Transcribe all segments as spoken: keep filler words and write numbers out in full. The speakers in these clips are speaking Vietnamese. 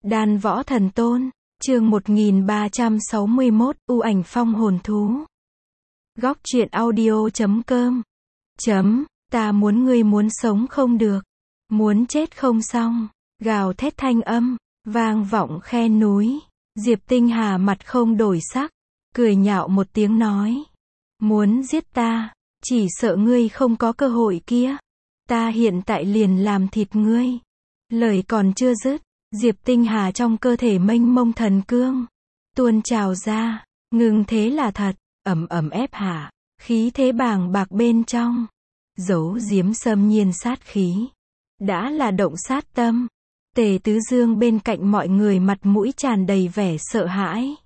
Đan Võ Thần Tôn, chương một nghìn ba trăm sáu mươi mốt, U Ảnh Phong Hồn Thú. Góc truyện audio chấm com. Chấm, ta muốn ngươi muốn sống không được, muốn chết không xong. Gào thét thanh âm, vang vọng khe núi. Diệp Tinh Hà mặt không đổi sắc, cười nhạo một tiếng nói. Muốn giết ta, chỉ sợ ngươi không có cơ hội kia. Ta hiện tại liền làm thịt ngươi. Lời còn chưa dứt, Diệp Tinh Hà trong cơ thể mênh mông thần cương tuôn trào ra, ngừng thế là thật, ầm ầm ép hạ, khí thế bàng bạc bên trong, giấu giếm xâm nhiên sát khí, đã là động sát tâm. Tề Tứ Dương bên cạnh mọi người mặt mũi tràn đầy vẻ sợ hãi,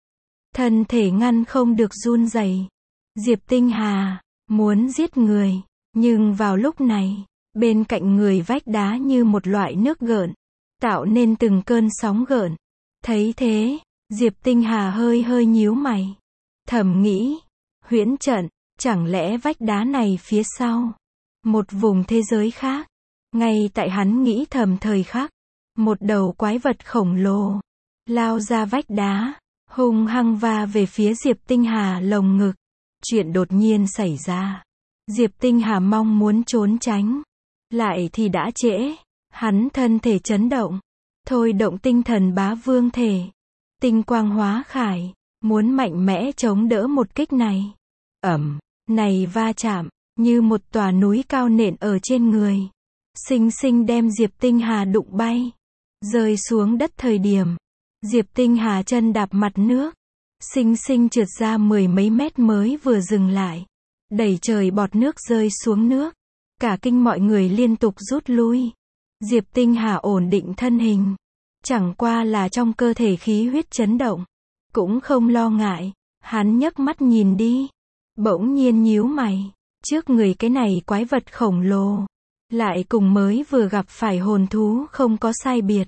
thân thể ngăn không được run rẩy. Diệp Tinh Hà muốn giết người, nhưng vào lúc này, bên cạnh người vách đá như một loại nước gợn, tạo nên từng cơn sóng gợn. Thấy thế, Diệp Tinh Hà hơi hơi nhíu mày, thầm nghĩ, huyễn trận, chẳng lẽ vách đá này phía sau một vùng thế giới khác? Ngay tại hắn nghĩ thầm thời khắc, một đầu quái vật khổng lồ lao ra vách đá, hung hăng va về phía Diệp Tinh Hà lồng ngực. Chuyện đột nhiên xảy ra, Diệp Tinh Hà mong muốn trốn tránh, lại thì đã trễ. Hắn thân thể chấn động, thôi động tinh thần bá vương thể, tinh quang hóa khải, muốn mạnh mẽ chống đỡ một kích này. Ầm, này va chạm, như một tòa núi cao nện ở trên người, xinh xinh đem Diệp Tinh Hà đụng bay, rơi xuống đất. Thời điểm, Diệp Tinh Hà chân đạp mặt nước, xinh xinh trượt ra mười mấy mét mới vừa dừng lại, đẩy trời bọt nước rơi xuống nước, cả kinh mọi người liên tục rút lui. Diệp Tinh Hà ổn định thân hình, chẳng qua là trong cơ thể khí huyết chấn động, cũng không lo ngại. Hắn nhấc mắt nhìn đi, bỗng nhiên nhíu mày, trước người cái này quái vật khổng lồ, lại cùng mới vừa gặp phải hồn thú không có sai biệt.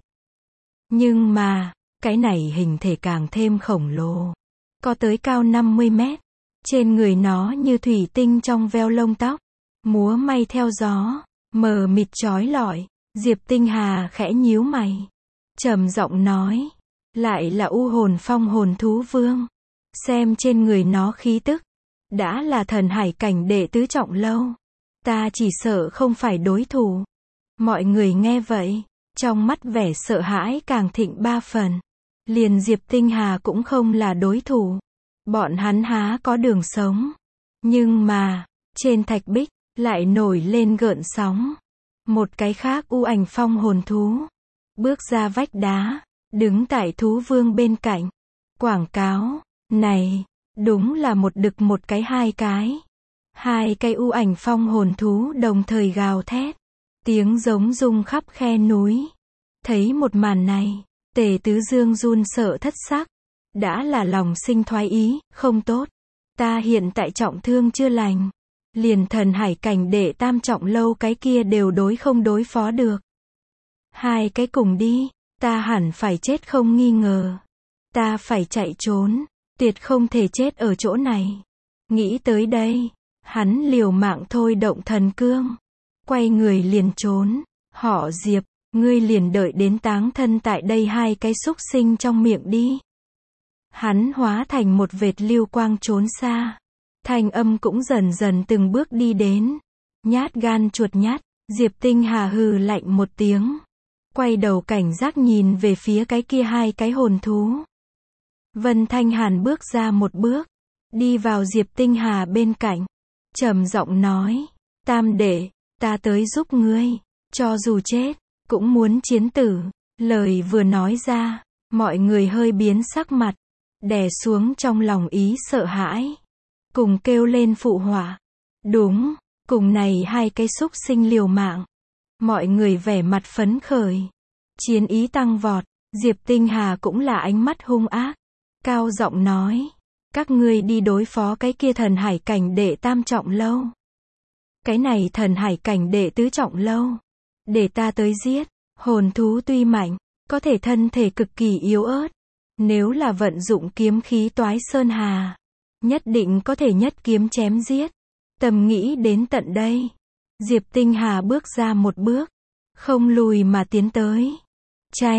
Nhưng mà, cái này hình thể càng thêm khổng lồ, có tới cao năm mươi mét, trên người nó như thủy tinh trong veo lông tóc, múa may theo gió, mờ mịt chói lọi. Diệp Tinh Hà khẽ nhíu mày, trầm giọng nói, lại là U Hồn Phong Hồn Thú Vương. Xem trên người nó khí tức, đã là thần hải cảnh đệ tứ trọng lâu. Ta chỉ sợ không phải đối thủ. Mọi người nghe vậy, trong mắt vẻ sợ hãi càng thịnh ba phần. Liền Diệp Tinh Hà cũng không là đối thủ. Bọn hắn há có đường sống. Nhưng mà, trên thạch bích, lại nổi lên gợn sóng. Một cái khác U Ảnh Phong Hồn Thú bước ra vách đá, đứng tại thú vương bên cạnh, quảng cáo, này, đúng là một đực một cái hai cái. Hai cái U Ảnh Phong Hồn Thú đồng thời gào thét, tiếng giống rung khắp khe núi. Thấy một màn này, Tề Tứ Dương run sợ thất sắc, đã là lòng sinh thoái ý, không tốt. Ta hiện tại trọng thương chưa lành, liền thần hải cảnh đệ tam trọng lâu cái kia đều đối không đối phó được. Hai cái cùng đi, ta hẳn phải chết không nghi ngờ. Ta phải chạy trốn, tuyệt không thể chết ở chỗ này. Nghĩ tới đây, hắn liều mạng thôi động thần cương, quay người liền trốn. Họ Diệp, ngươi liền đợi đến táng thân tại đây hai cái xúc sinh trong miệng đi. Hắn hóa thành một vệt lưu quang trốn xa. Thanh âm cũng dần dần từng bước đi đến. Nhát gan chuột nhát, Diệp Tinh Hà hừ lạnh một tiếng, quay đầu cảnh giác nhìn về phía cái kia hai cái hồn thú. Vân Thanh Hàn bước ra một bước, đi vào Diệp Tinh Hà bên cạnh, trầm giọng nói, tam đệ, ta tới giúp ngươi, cho dù chết, cũng muốn chiến tử. Lời vừa nói ra, mọi người hơi biến sắc mặt, đè xuống trong lòng ý sợ hãi, cùng kêu lên phụ họa. Đúng, cùng này hai cái xúc sinh liều mạng. Mọi người vẻ mặt phấn khởi, chiến ý tăng vọt. Diệp Tinh Hà cũng là ánh mắt hung ác, cao giọng nói, các ngươi đi đối phó cái kia thần hải cảnh đệ tam trọng lâu. Cái này thần hải cảnh đệ tứ trọng lâu, để ta tới giết. Hồn thú tuy mạnh, có thể thân thể cực kỳ yếu ớt, nếu là vận dụng kiếm khí Toái Sơn Hà, nhất định có thể nhất kiếm chém giết. Tầm nghĩ đến tận đây, Diệp Tinh Hà bước ra một bước, không lùi mà tiến tới. Chanh,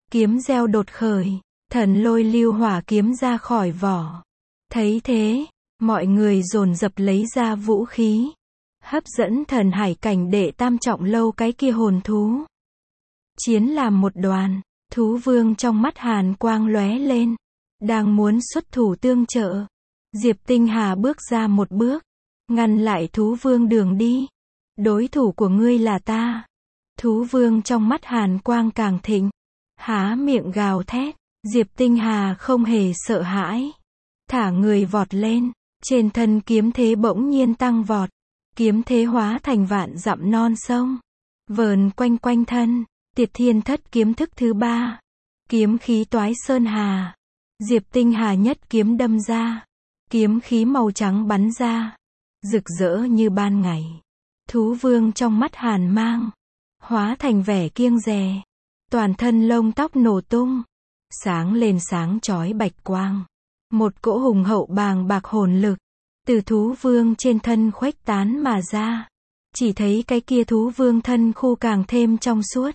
kiếm gieo đột khởi, thần lôi lưu hỏa kiếm ra khỏi vỏ. Thấy thế, mọi người dồn dập lấy ra vũ khí, hấp dẫn thần hải cảnh đệ tam trọng lâu cái kia hồn thú. Chiến làm một đoàn, thú vương trong mắt hàn quang lóe lên, đang muốn xuất thủ tương trợ. Diệp Tinh Hà bước ra một bước, ngăn lại thú vương đường đi. Đối thủ của ngươi là ta. Thú vương trong mắt hàn quang càng thịnh, há miệng gào thét. Diệp Tinh Hà không hề sợ hãi, thả người vọt lên, trên thân kiếm thế bỗng nhiên tăng vọt, kiếm thế hóa thành vạn dặm non sông, vờn quanh quanh thân. Tiệt Thiên Thất kiếm thức thứ ba, kiếm khí toái sơn hà. Diệp Tinh Hà nhất kiếm đâm ra, kiếm khí màu trắng bắn ra, rực rỡ như ban ngày. Thú vương trong mắt hàn mang, hóa thành vẻ kiêng dè, toàn thân lông tóc nổ tung, sáng lên sáng chói bạch quang. Một cỗ hùng hậu bàng bạc hồn lực, từ thú vương trên thân khuếch tán mà ra. Chỉ thấy cái kia thú vương thân khu càng thêm trong suốt.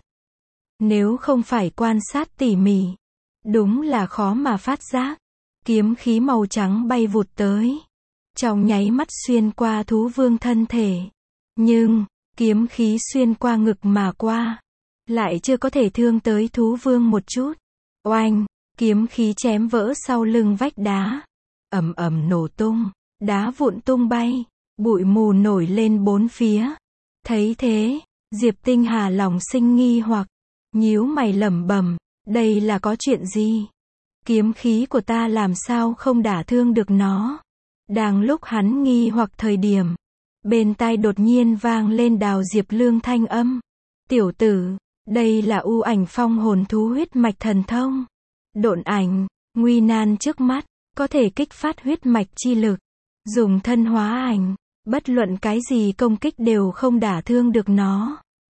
Nếu không phải quan sát tỉ mỉ, đúng là khó mà phát giác. Kiếm khí màu trắng bay vụt tới, trong nháy mắt xuyên qua thú vương thân thể. Nhưng, kiếm khí xuyên qua ngực mà qua, lại chưa có thể thương tới thú vương một chút. Oanh, kiếm khí chém vỡ sau lưng vách đá, ầm ầm nổ tung, đá vụn tung bay, bụi mù nổi lên bốn phía. Thấy thế, Diệp Tinh Hà lòng sinh nghi hoặc, nhíu mày lẩm bẩm, đây là có chuyện gì? Kiếm khí của ta làm sao không đả thương được nó? Đang lúc hắn nghi hoặc thời điểm, bên tai đột nhiên vang lên Đào Diệp Lương thanh âm. Tiểu tử, đây là U Ảnh Phong hồn thú huyết mạch thần thông. Độn ảnh, nguy nan trước mắt, có thể kích phát huyết mạch chi lực. Dùng thân hóa ảnh, bất luận cái gì công kích đều không đả thương được nó.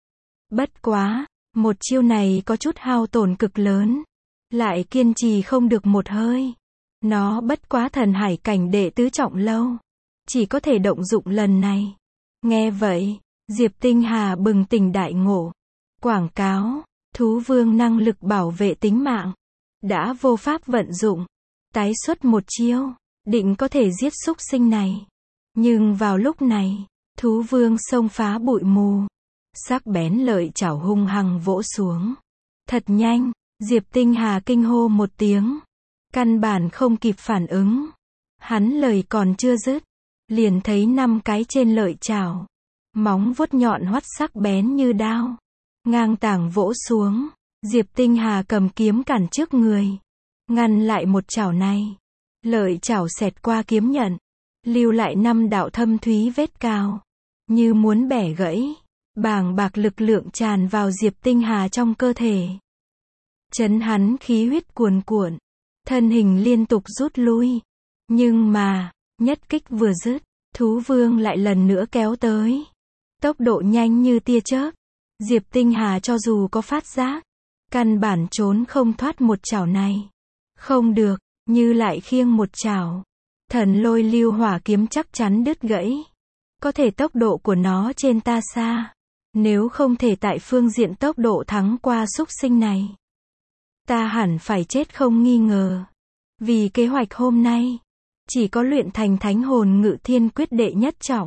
Bất quá, một chiêu này có chút hao tổn cực lớn, lại kiên trì không được một hơi. Nó bất quá thần hải cảnh đệ tứ trọng lâu, chỉ có thể động dụng lần này. Nghe vậy, Diệp Tinh Hà bừng tỉnh đại ngộ. Quảng cáo, thú vương năng lực bảo vệ tính mạng, đã vô pháp vận dụng. Tái xuất một chiêu, định có thể giết súc sinh này. Nhưng vào lúc này, thú vương xông phá bụi mù, sắc bén lợi chảo hung hăng vỗ xuống. Thật nhanh, Diệp Tinh Hà kinh hô một tiếng, căn bản không kịp phản ứng. Hắn lời còn chưa dứt, liền thấy năm cái trên lợi chảo, móng vuốt nhọn hoắt sắc bén như đao, ngang tảng vỗ xuống. Diệp Tinh Hà cầm kiếm cản trước người, ngăn lại một chảo này. Lợi chảo xẹt qua kiếm nhận, lưu lại năm đạo thâm thúy vết cào, như muốn bẻ gãy. Bàng bạc lực lượng tràn vào Diệp Tinh Hà trong cơ thể, chấn hắn khí huyết cuồn cuộn, thân hình liên tục rút lui. Nhưng mà, nhất kích vừa dứt, thú vương lại lần nữa kéo tới, tốc độ nhanh như tia chớp. Diệp Tinh Hà cho dù có phát giác, căn bản trốn không thoát một chảo này. Không được, như lại khiêng một chảo, thần lôi lưu hỏa kiếm chắc chắn đứt gãy. Có thể tốc độ của nó trên ta xa, nếu không thể tại phương diện tốc độ thắng qua súc sinh này, ta hẳn phải chết không nghi ngờ. Vì kế hoạch hôm nay, chỉ có luyện thành thánh hồn ngự thiên quyết đệ nhất trọng,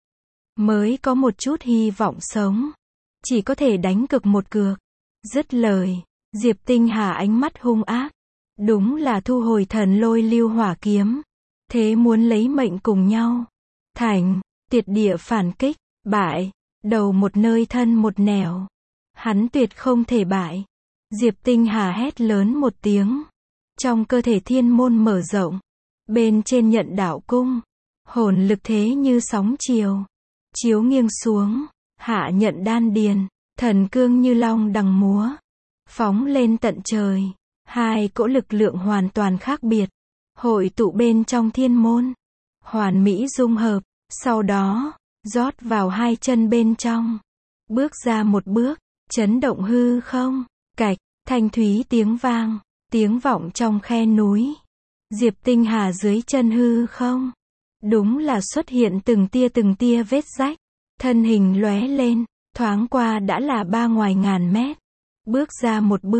mới có một chút hy vọng sống. Chỉ có thể đánh cược một cược. Dứt lời, Diệp Tinh Hà ánh mắt hung ác, đúng là thu hồi thần lôi lưu hỏa kiếm, thế muốn lấy mệnh cùng nhau. Thành, tuyệt địa phản kích, bại, đầu một nơi thân một nẻo. Hắn tuyệt không thể bại. Diệp Tinh Hà hét lớn một tiếng, trong cơ thể thiên môn mở rộng, bên trên nhận đạo cung, hồn lực thế như sóng chiều, chiếu nghiêng xuống, hạ nhận đan điền, thần cương như long đằng múa, phóng lên tận trời. Hai cỗ lực lượng hoàn toàn khác biệt, hội tụ bên trong thiên môn, hoàn mỹ dung hợp, sau đó, rót vào hai chân bên trong. Bước ra một bước, chấn động hư không, cạch, thanh thúy tiếng vang, tiếng vọng trong khe núi. Diệp Tinh Hà dưới chân hư không, đúng là xuất hiện từng tia từng tia vết rách, thân hình lóe lên, thoáng qua đã là ba ngoài ngàn mét. Bước ra một bước,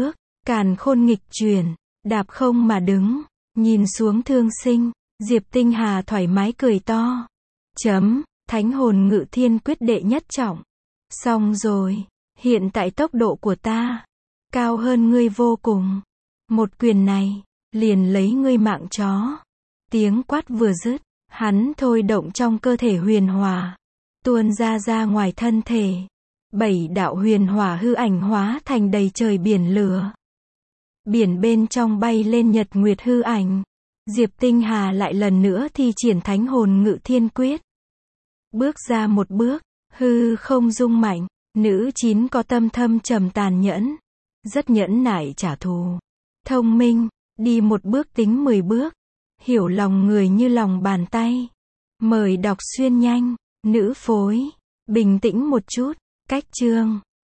Càn khôn nghịch chuyển, đạp không mà đứng, nhìn xuống thương sinh, Diệp Tinh Hà thoải mái cười to. Chấm, thánh hồn ngự thiên quyết đệ nhất trọng. Xong rồi, hiện tại tốc độ của ta, cao hơn ngươi vô cùng. Một quyền này, liền lấy ngươi mạng chó. Tiếng quát vừa dứt, hắn thôi động trong cơ thể huyền hỏa, tuôn ra ra ngoài thân thể. Bảy đạo huyền hỏa hư ảnh hóa thành đầy trời biển lửa. Biển bên trong bay lên nhật nguyệt hư ảnh. Diệp Tinh Hà lại lần nữa thi triển thánh hồn ngự thiên quyết. Bước ra một bước, hư không rung mạnh, nữ chín có tâm thâm trầm tàn nhẫn, rất nhẫn nại trả thù. Thông minh, đi một bước tính mười bước, hiểu lòng người như lòng bàn tay. Mời đọc xuyên nhanh, nữ phối, bình tĩnh một chút, cách chương.